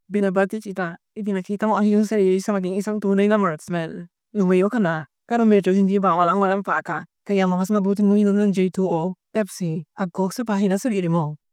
binabati kita, ipinakita mo ang iyong sarili sa maging isang tunay na marksman. Lumayo ka na, pero medyo hindi ba walang paka, kaya mas mabuting uminom ng J2O, Pepsi, at Coke sa pahina sarili mo.